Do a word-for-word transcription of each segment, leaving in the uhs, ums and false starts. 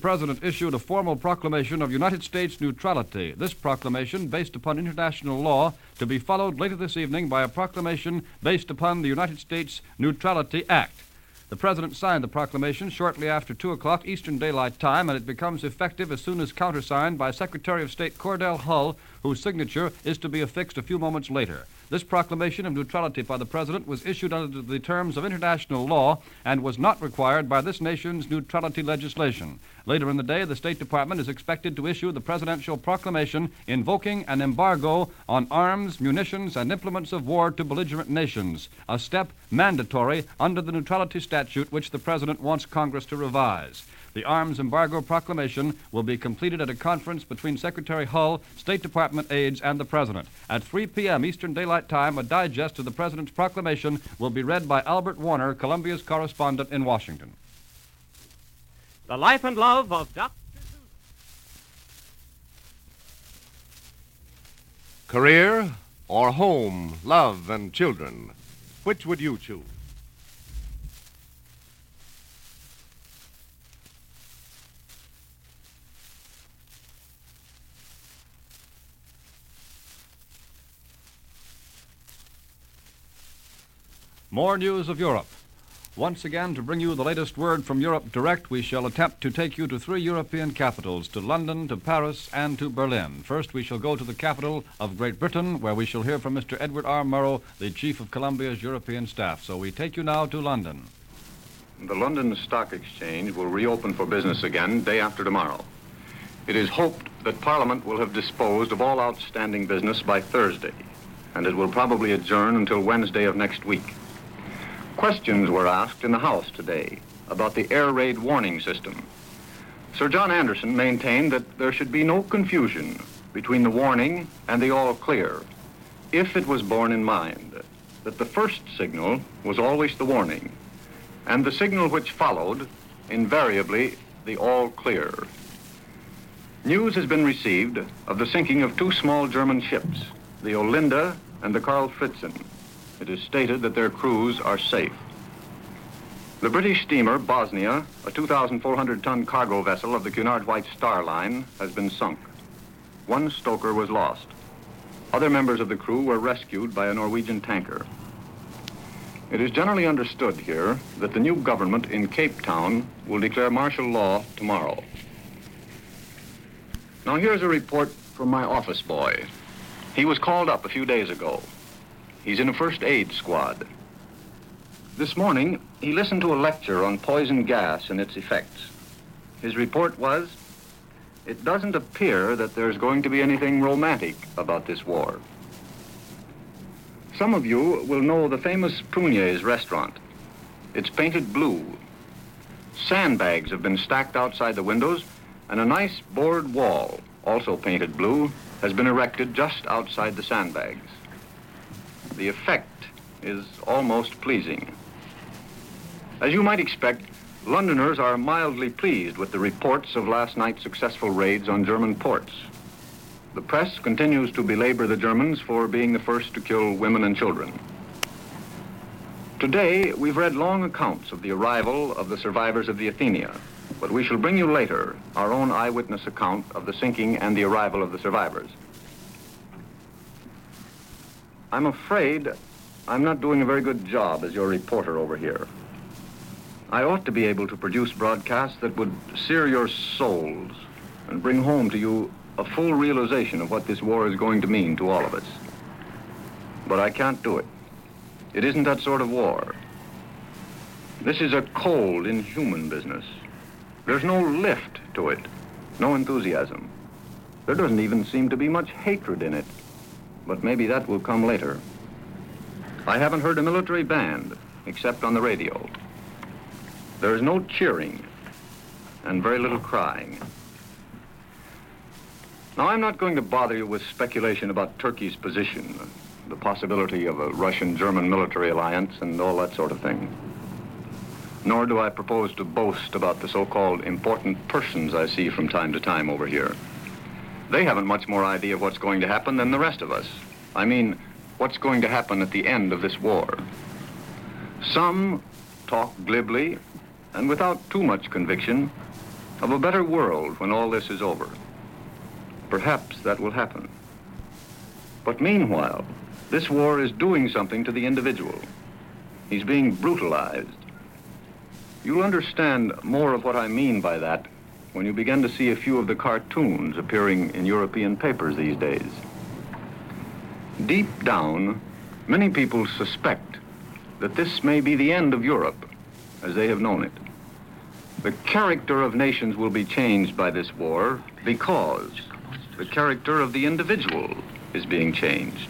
President issued a formal proclamation of United States neutrality. This proclamation, based upon international law, to be followed later this evening by a proclamation based upon the United States Neutrality Act. The President signed the proclamation shortly after two o'clock Eastern Daylight Time, and it becomes effective as soon as countersigned by Secretary of State Cordell Hull, whose signature is to be affixed a few moments later. This proclamation of neutrality by the President was issued under the terms of international law and was not required by this nation's neutrality legislation. Later in the day, the State Department is expected to issue the presidential proclamation invoking an embargo on arms, munitions, and implements of war to belligerent nations, a step mandatory under the neutrality statute which the President wants Congress to revise. The arms embargo proclamation will be completed at a conference between Secretary Hull, State Department aides, and the President. At three p.m. Eastern Daylight Time, a digest of the President's proclamation will be read by Albert Warner, Columbia's correspondent in Washington. The Life and Love of Doctor Career or home, love, and children? Which would you choose? More news of Europe. Once again, to bring you the latest word from Europe direct, we shall attempt to take you to three European capitals, to London, to Paris, and to Berlin. First, we shall go to the capital of Great Britain, where we shall hear from Mister Edward R. Murrow, the Chief of Columbia's European staff. So we take you now to London. The London Stock Exchange will reopen for business again day after tomorrow. It is hoped that Parliament will have disposed of all outstanding business by Thursday, and it will probably adjourn until Wednesday of next week. Questions were asked in the House today about the air raid warning system. Sir John Anderson maintained that there should be no confusion between the warning and the all clear, if it was borne in mind that the first signal was always the warning, and the signal which followed, invariably, the all clear. News has been received of the sinking of two small German ships, the Olinda and the Karl Fritzen. It is stated that their crews are safe. The British steamer Bosnia, a two thousand four hundred ton cargo vessel of the Cunard White Star Line, has been sunk. One stoker was lost. Other members of the crew were rescued by a Norwegian tanker. It is generally understood here that the new government in Cape Town will declare martial law tomorrow. Now here's a report from my office boy. He was called up a few days ago. He's in a first aid squad. This morning, he listened to a lecture on poison gas and its effects. His report was, it doesn't appear that there's going to be anything romantic about this war. Some of you will know the famous Prunier's restaurant. It's painted blue. Sandbags have been stacked outside the windows, and a nice board wall, also painted blue, has been erected just outside the sandbags. The effect is almost pleasing. As you might expect, Londoners are mildly pleased with the reports of last night's successful raids on German ports. The press continues to belabor the Germans for being the first to kill women and children. Today, we've read long accounts of the arrival of the survivors of the Athenia, but we shall bring you later our own eyewitness account of the sinking and the arrival of the survivors. I'm afraid I'm not doing a very good job as your reporter over here. I ought to be able to produce broadcasts that would sear your souls and bring home to you a full realization of what this war is going to mean to all of us. But I can't do it. It isn't that sort of war. This is a cold, inhuman business. There's no lift to it, no enthusiasm. There doesn't even seem to be much hatred in it. But maybe that will come later. I haven't heard a military band, except on the radio. There is no cheering, and very little crying. Now, I'm not going to bother you with speculation about Turkey's position, the possibility of a Russian-German military alliance, and all that sort of thing. Nor do I propose to boast about the so-called important persons I see from time to time over here. They haven't much more idea of what's going to happen than the rest of us. I mean, what's going to happen at the end of this war. Some talk glibly and without too much conviction of a better world when all this is over. Perhaps that will happen. But meanwhile, this war is doing something to the individual. He's being brutalized. You'll understand more of what I mean by that when you begin to see a few of the cartoons appearing in European papers these days. Deep down, many people suspect that this may be the end of Europe as they have known it. The character of nations will be changed by this war because the character of the individual is being changed.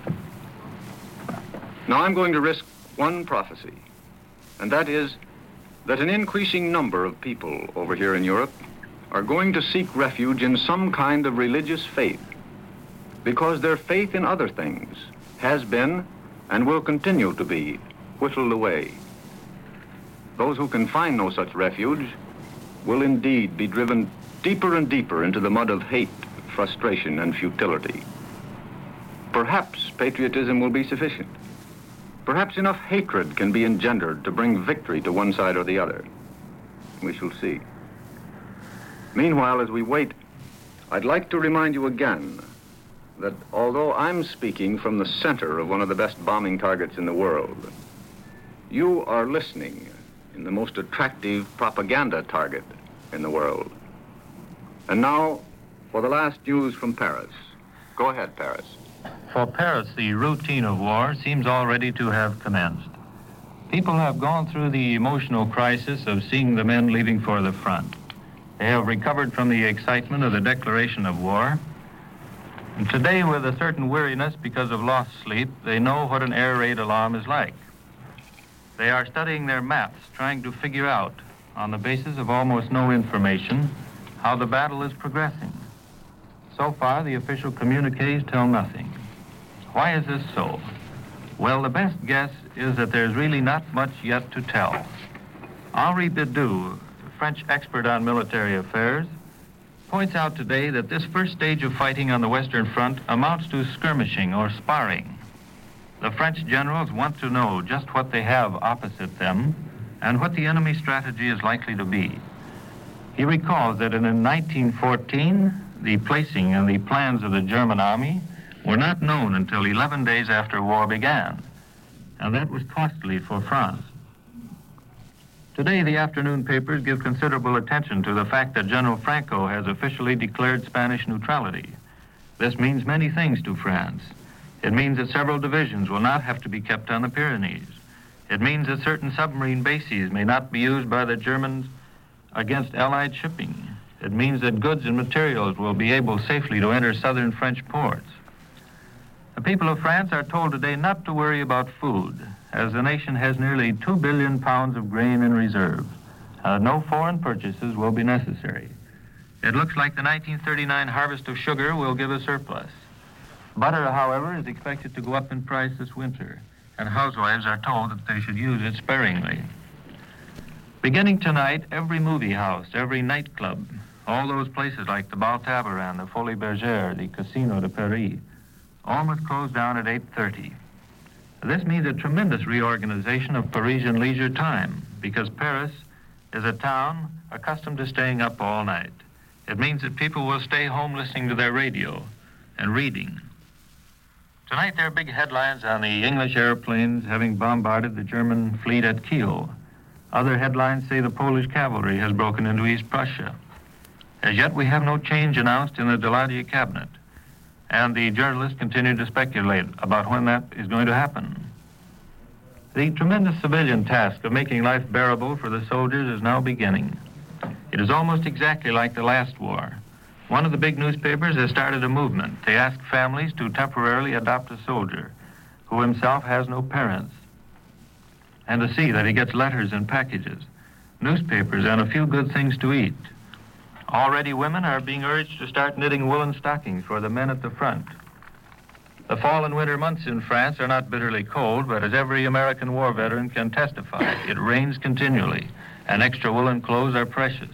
Now I'm going to risk one prophecy, and that is that an increasing number of people over here in Europe are going to seek refuge in some kind of religious faith because their faith in other things has been and will continue to be whittled away. Those who can find no such refuge will indeed be driven deeper and deeper into the mud of hate, frustration, and futility. Perhaps patriotism will be sufficient. Perhaps enough hatred can be engendered to bring victory to one side or the other. We shall see. Meanwhile, as we wait, I'd like to remind you again that although I'm speaking from the center of one of the best bombing targets in the world, you are listening in the most attractive propaganda target in the world. And now, for the last news from Paris. Go ahead, Paris. For Paris, the routine of war seems already to have commenced. People have gone through the emotional crisis of seeing the men leaving for the front. They have recovered from the excitement of the declaration of war. And today, with a certain weariness because of lost sleep, they know what an air raid alarm is like. They are studying their maps, trying to figure out, on the basis of almost no information, how the battle is progressing. So far, the official communiques tell nothing. Why is this so? Well, the best guess is that there's really not much yet to tell. Henri Bidoux, French expert on military affairs, points out today that this first stage of fighting on the Western Front amounts to skirmishing or sparring. The French generals want to know just what they have opposite them and what the enemy strategy is likely to be. He recalls that in nineteen fourteen, the placing and the plans of the German army were not known until eleven days after war began, and that was costly for France. Today, the afternoon papers give considerable attention to the fact that General Franco has officially declared Spanish neutrality. This means many things to France. It means that several divisions will not have to be kept on the Pyrenees. It means that certain submarine bases may not be used by the Germans against Allied shipping. It means that goods and materials will be able safely to enter southern French ports. The people of France are told today not to worry about food, as the nation has nearly two billion pounds of grain in reserve. Uh, no foreign purchases will be necessary. It looks like the nineteen thirty-nine harvest of sugar will give a surplus. Butter, however, is expected to go up in price this winter, and housewives are told that they should use it sparingly. Beginning tonight, every movie house, every nightclub, all those places like the Bal Tabarin, the Folies Bergère, the Casino de Paris, all must close down at eight thirty. This means a tremendous reorganization of Parisian leisure time, because Paris is a town accustomed to staying up all night. It means that people will stay home listening to their radio and reading. Tonight there are big headlines on the English airplanes having bombarded the German fleet at Kiel. Other headlines say the Polish cavalry has broken into East Prussia. As yet, we have no change announced in the Daladier cabinet, and the journalists continue to speculate about when that is going to happen. The tremendous civilian task of making life bearable for the soldiers is now beginning. It is almost exactly like the last war. One of the big newspapers has started a movement. They ask families to temporarily adopt a soldier who himself has no parents, and to see that he gets letters and packages, newspapers, and a few good things to eat. Already women are being urged to start knitting woolen stockings for the men at the front. The fall and winter months in France are not bitterly cold, but as every American war veteran can testify, it rains continually, and extra woolen clothes are precious.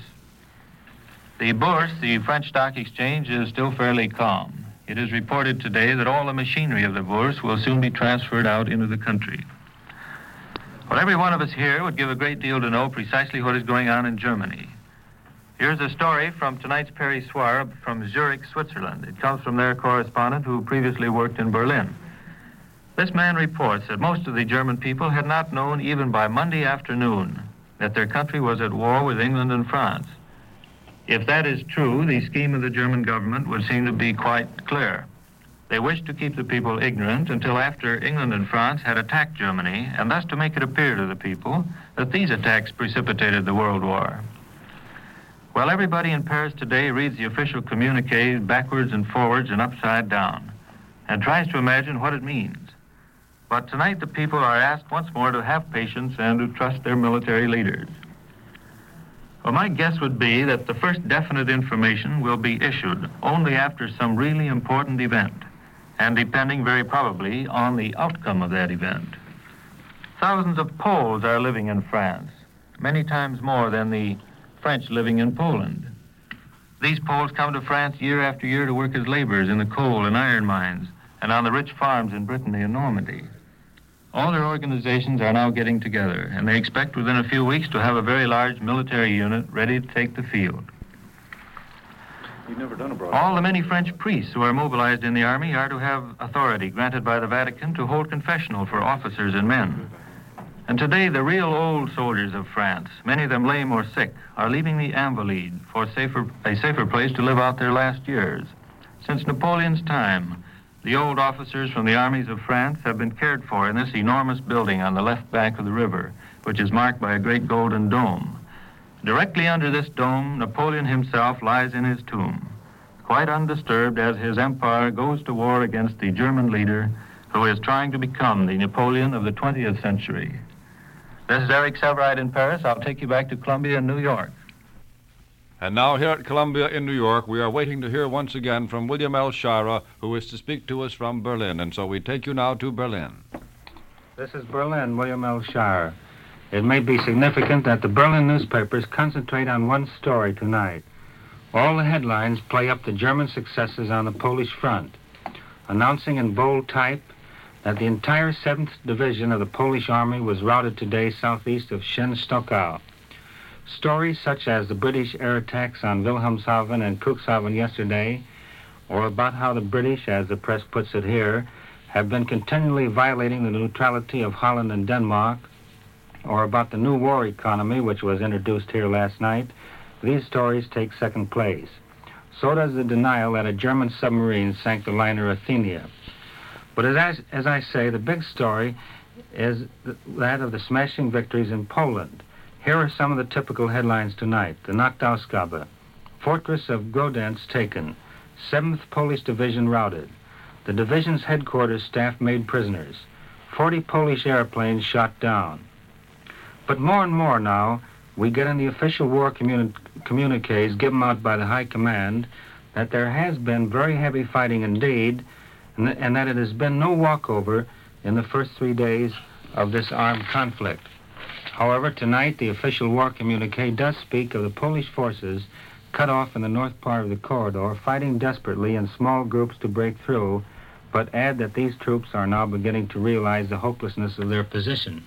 The Bourse, the French stock exchange, is still fairly calm. It is reported today that all the machinery of the Bourse will soon be transferred out into the country. Well, every one of us here would give a great deal to know precisely what is going on in Germany. Here's a story from tonight's Paris Soir from Zurich, Switzerland. It comes from their correspondent who previously worked in Berlin. This man reports that most of the German people had not known even by Monday afternoon that their country was at war with England and France. If that is true, the scheme of the German government would seem to be quite clear. They wished to keep the people ignorant until after England and France had attacked Germany, and thus to make it appear to the people that these attacks precipitated the World War. Well, everybody in Paris today reads the official communiques backwards and forwards and upside down, and tries to imagine what it means. But tonight the people are asked once more to have patience and to trust their military leaders. Well, my guess would be that the first definite information will be issued only after some really important event, and depending very probably on the outcome of that event. Thousands of Poles are living in France, many times more than the French living in Poland. These Poles come to France year after year to work as laborers in the coal and iron mines and on the rich farms in Brittany and Normandy. All their organizations are now getting together, and they expect within a few weeks to have a very large military unit ready to take the field. You've never done a broadcast. All the many French priests who are mobilized in the army are to have authority granted by the Vatican to hold confessional for officers and men. And today, the real old soldiers of France, many of them lame or sick, are leaving the Invalides for safer, a safer place to live out their last years. Since Napoleon's time, the old officers from the armies of France have been cared for in this enormous building on the left bank of the river, which is marked by a great golden dome. Directly under this dome, Napoleon himself lies in his tomb, quite undisturbed as his empire goes to war against the German leader who is trying to become the Napoleon of the twentieth century. This is Eric Severide in Paris. I'll take you back to Columbia and New York. And now here at Columbia in New York, we are waiting to hear once again from William L. Shira, who is to speak to us from Berlin. And so we take you now to Berlin. This is Berlin, William L. Shire. It may be significant that the Berlin newspapers concentrate on one story tonight. All the headlines play up the German successes on the Polish front, announcing in bold type that the entire seventh Division of the Polish Army was routed today southeast of Częstochowa. Stories such as the British air attacks on Wilhelmshaven and Cuxhaven yesterday, or about how the British, as the press puts it here, have been continually violating the neutrality of Holland and Denmark, or about the new war economy which was introduced here last night, these stories take second place. So does the denial that a German submarine sank the liner Athenia. But as I, as I say, the big story is that of the smashing victories in Poland. Here are some of the typical headlines tonight. The Nachtausgabe, Fortress of Grodance taken, seventh Polish Division routed, the division's headquarters staff made prisoners, forty Polish airplanes shot down. But more and more now, we get in the official war communi- communiques given out by the High Command that there has been very heavy fighting indeed, and, th- and that it has been no walkover in the first three days of this armed conflict. However, tonight the official war communique does speak of the Polish forces cut off in the north part of the corridor, fighting desperately in small groups to break through, but add that these troops are now beginning to realize the hopelessness of their position.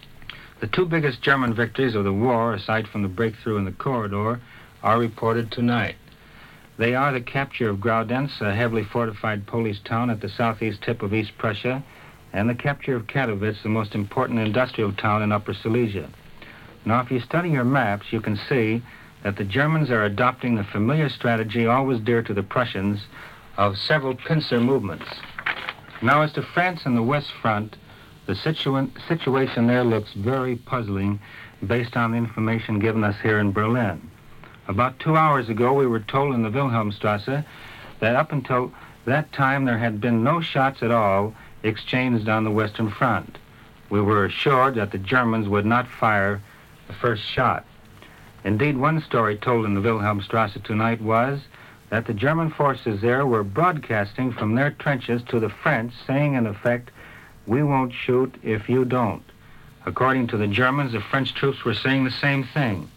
The two biggest German victories of the war, aside from the breakthrough in the corridor, are reported tonight. They are the capture of Grodance, a heavily fortified Polish town at the southeast tip of East Prussia, and the capture of Katowice, the most important industrial town in Upper Silesia. Now, if you study your maps, you can see that the Germans are adopting the familiar strategy always dear to the Prussians of several pincer movements. Now, as to France and the West Front, the situa- situation there looks very puzzling based on the information given us here in Berlin. About two hours ago, we were told in the Wilhelmstrasse that up until that time there had been no shots at all exchanged on the Western Front. We were assured that the Germans would not fire the first shot. Indeed, one story told in the Wilhelmstrasse tonight was that the German forces there were broadcasting from their trenches to the French, saying in effect, "We won't shoot if you don't." According to the Germans, the French troops were saying the same thing.